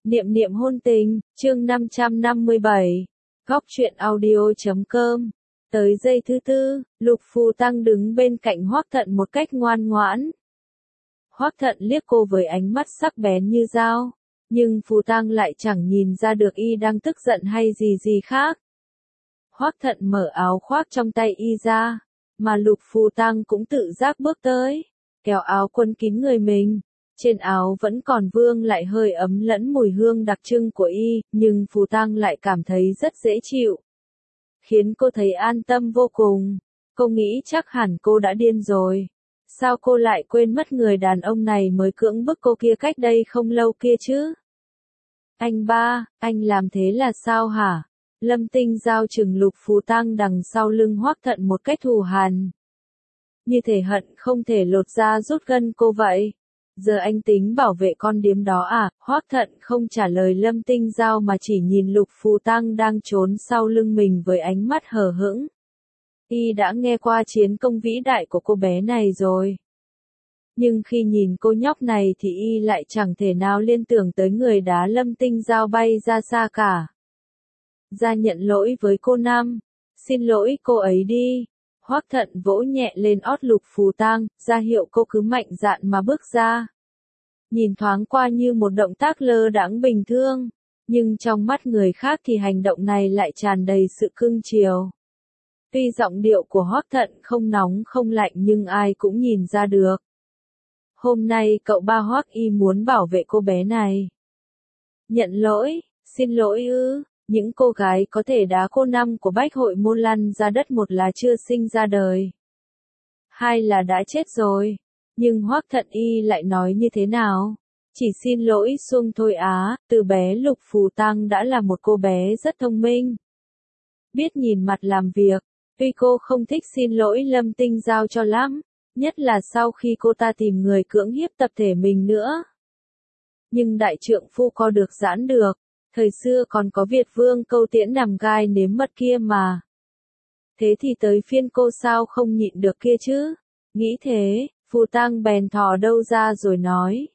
Niệm niệm hôn tình, chương 557. Góc truyện audio.com. Tới giây thứ tư, Lục Phù Tăng đứng bên cạnh Hoắc Thận một cách ngoan ngoãn. Hoắc Thận liếc cô với ánh mắt sắc bén như dao, nhưng Phù Tăng lại chẳng nhìn ra được y đang tức giận hay gì khác. Hoắc Thận mở áo khoác trong tay y ra, mà Lục Phù Tăng cũng tự giác bước tới, kéo áo quấn kín người mình. Trên áo vẫn còn vương lại hơi ấm lẫn mùi hương đặc trưng của y, nhưng Phù Tăng lại cảm thấy rất dễ chịu, khiến cô thấy an tâm vô cùng. Cô nghĩ chắc hẳn cô đã điên rồi. Sao cô lại quên mất người đàn ông này mới cưỡng bức cô kia cách đây không lâu kia chứ? Anh ba, anh làm thế là sao hả? Lâm Tinh Giao trừng Lục Phù Tăng đằng sau lưng Hoắc Thận một cách thù hằn, như thể hận không thể lột da rút gân cô vậy. Giờ anh tính bảo vệ con điếm đó à? Hoắc Thận không trả lời Lâm Tinh Giao mà chỉ nhìn Lục Phù Tăng đang trốn sau lưng mình với ánh mắt hờ hững. Y đã nghe qua chiến công vĩ đại của cô bé này rồi, nhưng khi nhìn cô nhóc này thì y lại chẳng thể nào liên tưởng tới người đá Lâm Tinh Giao bay ra xa cả. Ra nhận lỗi với cô Năm. Xin lỗi cô ấy đi. Hoắc Thận vỗ nhẹ lên ót Lục Phù Tăng, ra hiệu cô cứ mạnh dạn mà bước ra. Nhìn thoáng qua như một động tác lơ đãng bình thường, nhưng trong mắt người khác thì hành động này lại tràn đầy sự cưng chiều. Tuy giọng điệu của Hoắc Thận không nóng không lạnh nhưng ai cũng nhìn ra được. Hôm nay cậu ba Hoắc y muốn bảo vệ cô bé này. Nhận lỗi, xin lỗi ư? Những cô gái có thể đá cô Năm của Bách Hội Môn lăn ra đất, một là chưa sinh ra đời, hai là đã chết rồi. Nhưng Hoắc Thận y lại nói như thế nào? Chỉ xin lỗi xuông thôi á. Từ bé Lục Phù Tăng đã là một cô bé rất thông minh, biết nhìn mặt làm việc. Tuy cô không thích xin lỗi Lâm Tinh Giao cho lắm, nhất là sau khi cô ta tìm người cưỡng hiếp tập thể mình nữa. Nhưng đại trượng phu co được giãn được. Thời xưa còn có Việt Vương Câu Tiễn nằm gai nếm mật kia mà. Thế thì tới phiên cô sao không nhịn được kia chứ? Nghĩ thế, Phù Tăng bèn thò đâu ra rồi nói.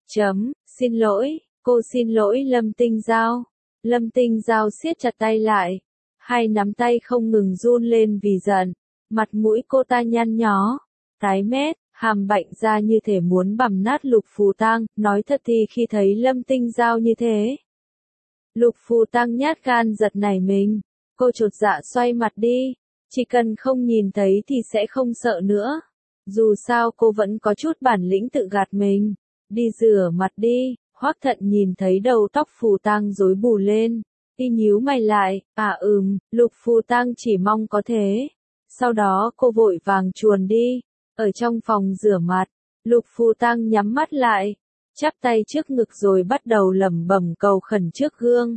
Xin lỗi, cô xin lỗi Lâm Tinh Giao. Lâm Tinh Giao siết chặt tay lại. Hai nắm tay không ngừng run lên vì giận. Mặt mũi cô ta nhăn nhó, tái mét, hàm bạnh ra như thể muốn bằm nát Lục Phù Tăng. Nói thật thì khi thấy Lâm Tinh Giao như thế, Lục Phù Tăng nhát gan giật nảy mình. Cô chột dạ xoay mặt đi. Chỉ cần không nhìn thấy thì sẽ không sợ nữa. Dù sao cô vẫn có chút bản lĩnh tự gạt mình. Đi rửa mặt đi. Hoắc Thận nhìn thấy đầu tóc Phù Tăng rối bù lên, y nhíu mày lại. Lục Phù Tăng chỉ mong có thế. Sau đó cô vội vàng chuồn đi. Ở trong phòng rửa mặt, Lục Phù Tăng nhắm mắt lại, chắp tay trước ngực rồi bắt đầu lẩm bẩm cầu khẩn trước gương.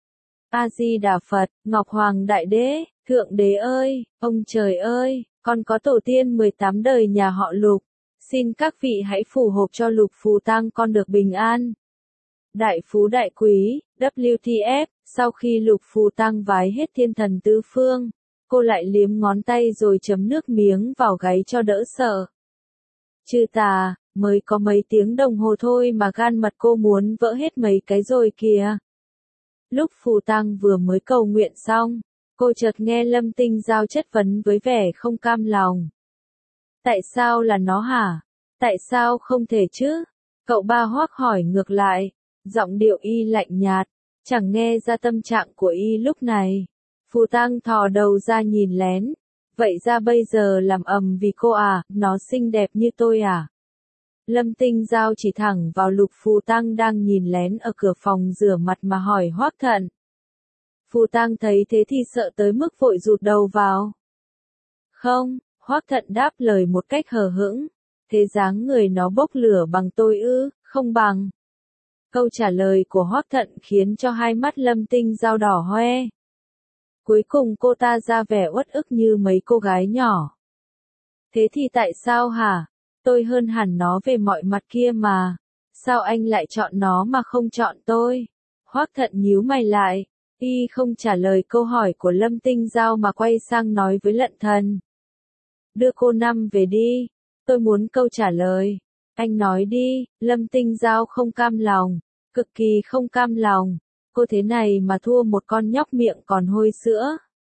A Di Đà Phật, Ngọc Hoàng Đại Đế, Thượng Đế ơi, ông trời ơi, con có tổ tiên 18 đời nhà họ Lục, xin các vị hãy phù hộ cho Lục Phù Tăng con được bình an, đại phú đại quý. WTF. Sau khi Lục Phù Tăng vái hết thiên thần tứ phương, cô lại liếm ngón tay rồi chấm nước miếng vào gáy cho đỡ sợ. Chư tà, mới có mấy tiếng đồng hồ thôi mà gan mật cô muốn vỡ hết mấy cái rồi kìa. Lúc Phù Tăng vừa mới cầu nguyện xong, cô chợt nghe Lâm Tinh Giao chất vấn với vẻ không cam lòng. Tại sao là nó hả? Tại sao không thể chứ? Cậu ba Hoắc hỏi ngược lại, giọng điệu y lạnh nhạt, chẳng nghe ra tâm trạng của y lúc này. Phù Tăng thò đầu ra nhìn lén. Vậy ra bây giờ làm ầm vì cô à? Nó xinh đẹp như tôi à? Lâm Tinh Giao chỉ thẳng vào Lục Phù Tăng đang nhìn lén ở cửa phòng rửa mặt mà hỏi Hoắc Thận. Phù Tăng thấy thế thì sợ tới mức vội rụt đầu vào. Không, Hoắc Thận đáp lời một cách hờ hững. Thế dáng người nó bốc lửa bằng tôi ư? Không bằng. Câu trả lời của Hoắc Thận khiến cho hai mắt Lâm Tinh Giao đỏ hoe. Cuối cùng cô ta ra vẻ uất ức như mấy cô gái nhỏ. Thế thì tại sao hả? Tôi hơn hẳn nó về mọi mặt kia mà. Sao anh lại chọn nó mà không chọn tôi? Hoắc Thận nhíu mày lại. Y không trả lời câu hỏi của Lâm Tinh Giao mà quay sang nói với Lận Thần. Đưa cô Năm về đi. Tôi muốn câu trả lời. Anh nói đi. Lâm Tinh Giao không cam lòng. cực kỳ không cam lòng. Cô thế này mà thua một con nhóc miệng còn hôi sữa.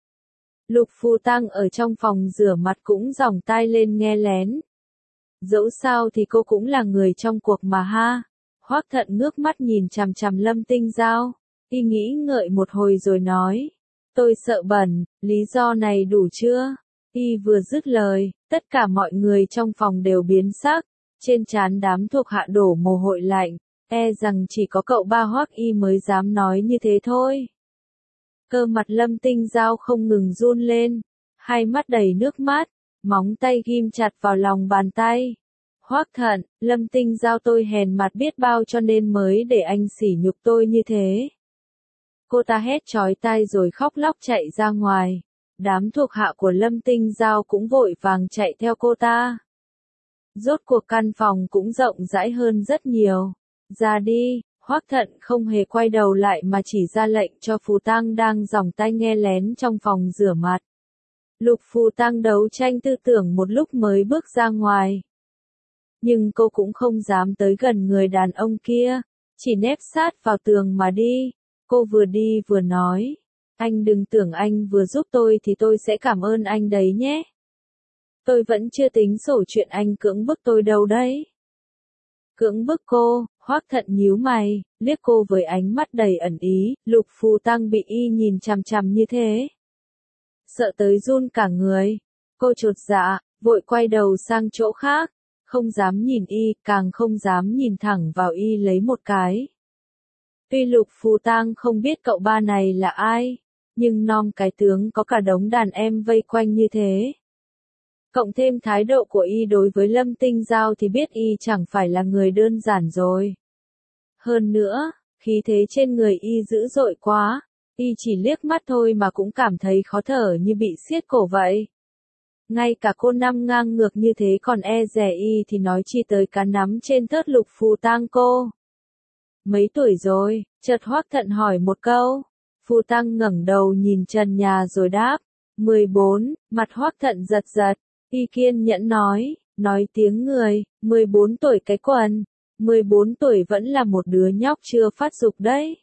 Lục Phù Tăng ở trong phòng rửa mặt cũng giòng tai lên nghe lén. Dẫu sao thì cô cũng là người trong cuộc mà ha. Hoắc Thận ngước mắt nhìn chằm chằm Lâm Tinh Giao. Y nghĩ ngợi một hồi rồi nói. Tôi sợ bẩn, lý do này đủ chưa? Y vừa dứt lời, tất cả mọi người trong phòng đều biến sắc. Trên trán đám thuộc hạ đổ mồ hôi lạnh. E rằng chỉ có cậu ba Hoắc Y mới dám nói như thế thôi. Cơ mặt Lâm Tinh Giao không ngừng run lên. Hai mắt đầy nước mắt, móng tay ghim chặt vào lòng bàn tay. Hoắc Thận, Lâm Tinh Giao tôi hèn mặt biết bao cho nên mới để anh sỉ nhục tôi như thế. Cô ta hét chói tai rồi khóc lóc chạy ra ngoài. Đám thuộc hạ của Lâm Tinh Giao cũng vội vàng chạy theo cô ta. Rốt cuộc căn phòng cũng rộng rãi hơn rất nhiều. Ra đi, Hoắc Thận không hề quay đầu lại mà chỉ ra lệnh cho Phù Tăng đang giòng tai nghe lén trong phòng rửa mặt. Lục Phù Tăng đấu tranh tư tưởng một lúc mới bước ra ngoài. Nhưng cô cũng không dám tới gần người đàn ông kia, chỉ nép sát vào tường mà đi. Cô vừa đi vừa nói, anh đừng tưởng anh vừa giúp tôi thì tôi sẽ cảm ơn anh đấy nhé. Tôi vẫn chưa tính sổ chuyện anh cưỡng bức tôi đâu đấy. Cưỡng bức cô, Hoắc Thận nhíu mày, liếc cô với ánh mắt đầy ẩn ý, Lục Phù Tăng bị y nhìn chằm chằm như thế. Sợ tới run cả người, cô chột dạ, vội quay đầu sang chỗ khác, không dám nhìn y, càng không dám nhìn thẳng vào y lấy một cái. Tuy Lục Phù Tăng không biết cậu ba này là ai, nhưng nom cái tướng có cả đống đàn em vây quanh như thế. Cộng thêm thái độ của y đối với Lâm Tinh Giao thì biết y chẳng phải là người đơn giản rồi. Hơn nữa, khí thế trên người y dữ dội quá, y chỉ liếc mắt thôi mà cũng cảm thấy khó thở như bị siết cổ vậy. Ngay cả cô năm ngang ngược như thế còn e dè y thì nói chi tới cá nắm trên thớt Lục Phù Tăng cô. Mấy tuổi rồi? Chợt Hoắc Thận hỏi một câu. Phù Tăng ngẩng đầu nhìn trần nhà rồi đáp. 14, mặt Hoắc Thận giật giật. Y kiên nhẫn nói tiếng người, 14 tuổi cái quần. 14 tuổi vẫn là một đứa nhóc chưa phát dục đấy.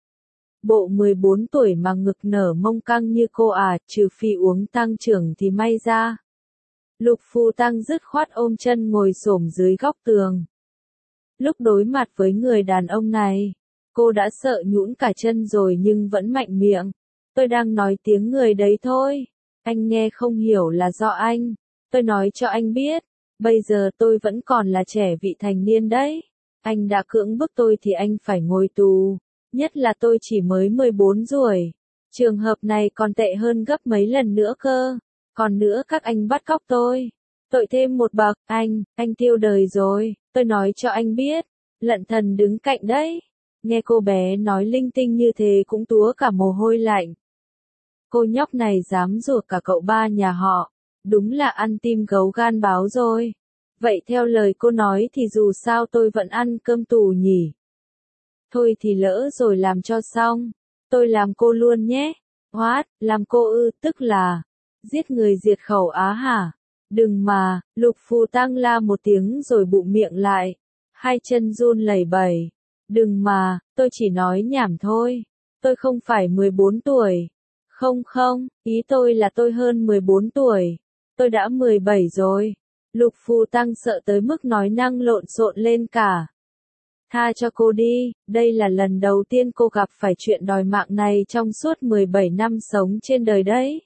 Bộ 14 tuổi mà ngực nở mông căng như cô à, trừ phi uống tăng trưởng thì may ra. Lục Phù Tăng dứt khoát ôm chân ngồi xổm dưới góc tường. Lúc đối mặt với người đàn ông này, cô đã sợ nhũn cả chân rồi nhưng vẫn mạnh miệng. Tôi đang nói tiếng người đấy thôi. Anh nghe không hiểu là do anh. Tôi nói cho anh biết, bây giờ tôi vẫn còn là trẻ vị thành niên đấy. Anh đã cưỡng bức tôi thì anh phải ngồi tù. Nhất là tôi chỉ mới 14 tuổi. Trường hợp này còn tệ hơn gấp mấy lần nữa cơ. Còn nữa các anh bắt cóc tôi. Tội thêm một bậc, anh tiêu đời rồi. Tôi nói cho anh biết. Lận Thần đứng cạnh đấy. Nghe cô bé nói linh tinh như thế cũng túa cả mồ hôi lạnh. Cô nhóc này dám rủa cả cậu ba nhà họ. Đúng là ăn tim gấu gan báo rồi. Vậy theo lời cô nói thì dù sao tôi vẫn ăn cơm tù nhỉ. Thôi thì lỡ rồi làm cho xong. Tôi làm cô luôn nhé. What, làm cô ư, tức là giết người diệt khẩu á hả? Đừng mà, Lục Phù Tăng la một tiếng rồi bụm miệng lại. Hai chân run lẩy bẩy. Đừng mà, tôi chỉ nói nhảm thôi. Tôi không phải 14 tuổi. Không, ý tôi là tôi hơn 14 tuổi. Tôi đã 17 rồi. Lục Phù Tăng sợ tới mức nói năng lộn xộn lên cả. Tha cho cô đi, đây là lần đầu tiên cô gặp phải chuyện đòi mạng này trong suốt 17 năm sống trên đời đấy.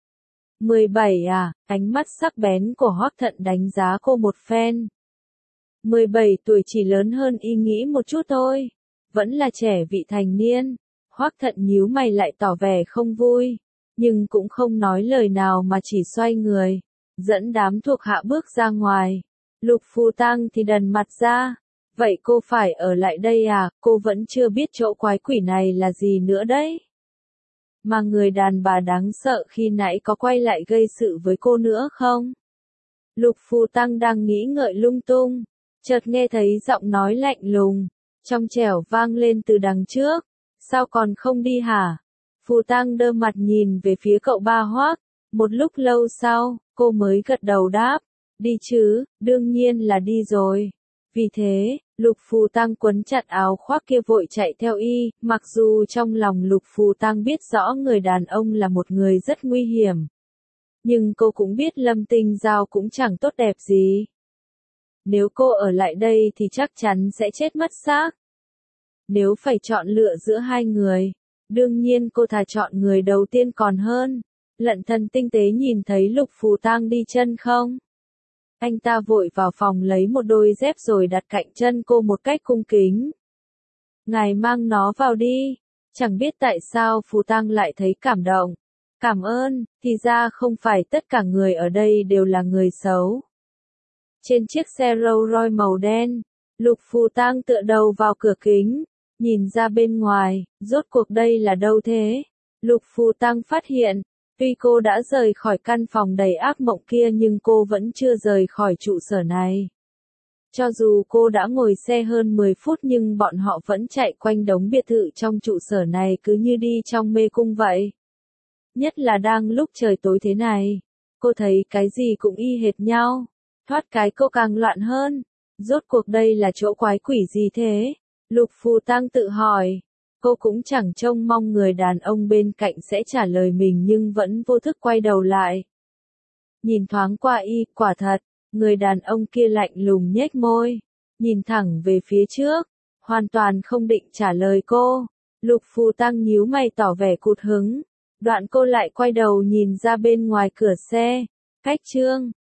17 à, ánh mắt sắc bén của Hoắc Thận đánh giá cô một phen. 17 tuổi chỉ lớn hơn y nghĩ một chút thôi. Vẫn là trẻ vị thành niên. Hoắc Thận nhíu mày lại tỏ vẻ không vui. Nhưng cũng không nói lời nào mà chỉ xoay người. Dẫn đám thuộc hạ bước ra ngoài. Lục Phù Tăng thì đần mặt ra. Vậy cô phải ở lại đây à, cô vẫn chưa biết chỗ quái quỷ này là gì nữa đấy. Mà người đàn bà đáng sợ khi nãy có quay lại gây sự với cô nữa không? Lục Phù Tăng đang nghĩ ngợi lung tung, chợt nghe thấy giọng nói lạnh lùng, trong trẻo vang lên từ đằng trước. Sao còn không đi hả? Phù Tăng đơ mặt nhìn về phía cậu ba Hoắc. Một lúc lâu sau, cô mới gật đầu đáp. Đi chứ, đương nhiên là đi rồi. Vì thế, Lục Phù Tăng quấn chặt áo khoác kia vội chạy theo y, mặc dù trong lòng Lục Phù Tăng biết rõ người đàn ông là một người rất nguy hiểm. Nhưng cô cũng biết Lâm Tinh Giao cũng chẳng tốt đẹp gì. Nếu cô ở lại đây thì chắc chắn sẽ chết mất xác. Nếu phải chọn lựa giữa hai người, đương nhiên cô thà chọn người đầu tiên còn hơn. Lận Thần tinh tế nhìn thấy Lục Phù Tăng đi chân không? Anh ta vội vào phòng lấy một đôi dép rồi đặt cạnh chân cô một cách cung kính. Ngài mang nó vào đi. Chẳng biết tại sao Phù Tăng lại thấy cảm động. Cảm ơn, thì ra không phải tất cả người ở đây đều là người xấu. Trên chiếc xe Rolls Royce màu đen, Lục Phù Tăng tựa đầu vào cửa kính, nhìn ra bên ngoài, rốt cuộc đây là đâu thế? Lục Phù Tăng phát hiện, tuy cô đã rời khỏi căn phòng đầy ác mộng kia nhưng cô vẫn chưa rời khỏi trụ sở này. Cho dù cô đã ngồi xe hơn 10 phút nhưng bọn họ vẫn chạy quanh đống biệt thự trong trụ sở này cứ như đi trong mê cung vậy. Nhất là đang lúc trời tối thế này, cô thấy cái gì cũng y hệt nhau. Thoát cái cô càng loạn hơn. Rốt cuộc đây là chỗ quái quỷ gì thế? Lục Phù Tăng tự hỏi. Cô cũng chẳng trông mong người đàn ông bên cạnh sẽ trả lời mình nhưng vẫn vô thức quay đầu lại. Nhìn thoáng qua y, quả thật, người đàn ông kia lạnh lùng nhếch môi, nhìn thẳng về phía trước, hoàn toàn không định trả lời cô. Lục Phù Tăng nhíu mày tỏ vẻ cụt hứng, đoạn cô lại quay đầu nhìn ra bên ngoài cửa xe. Cách chương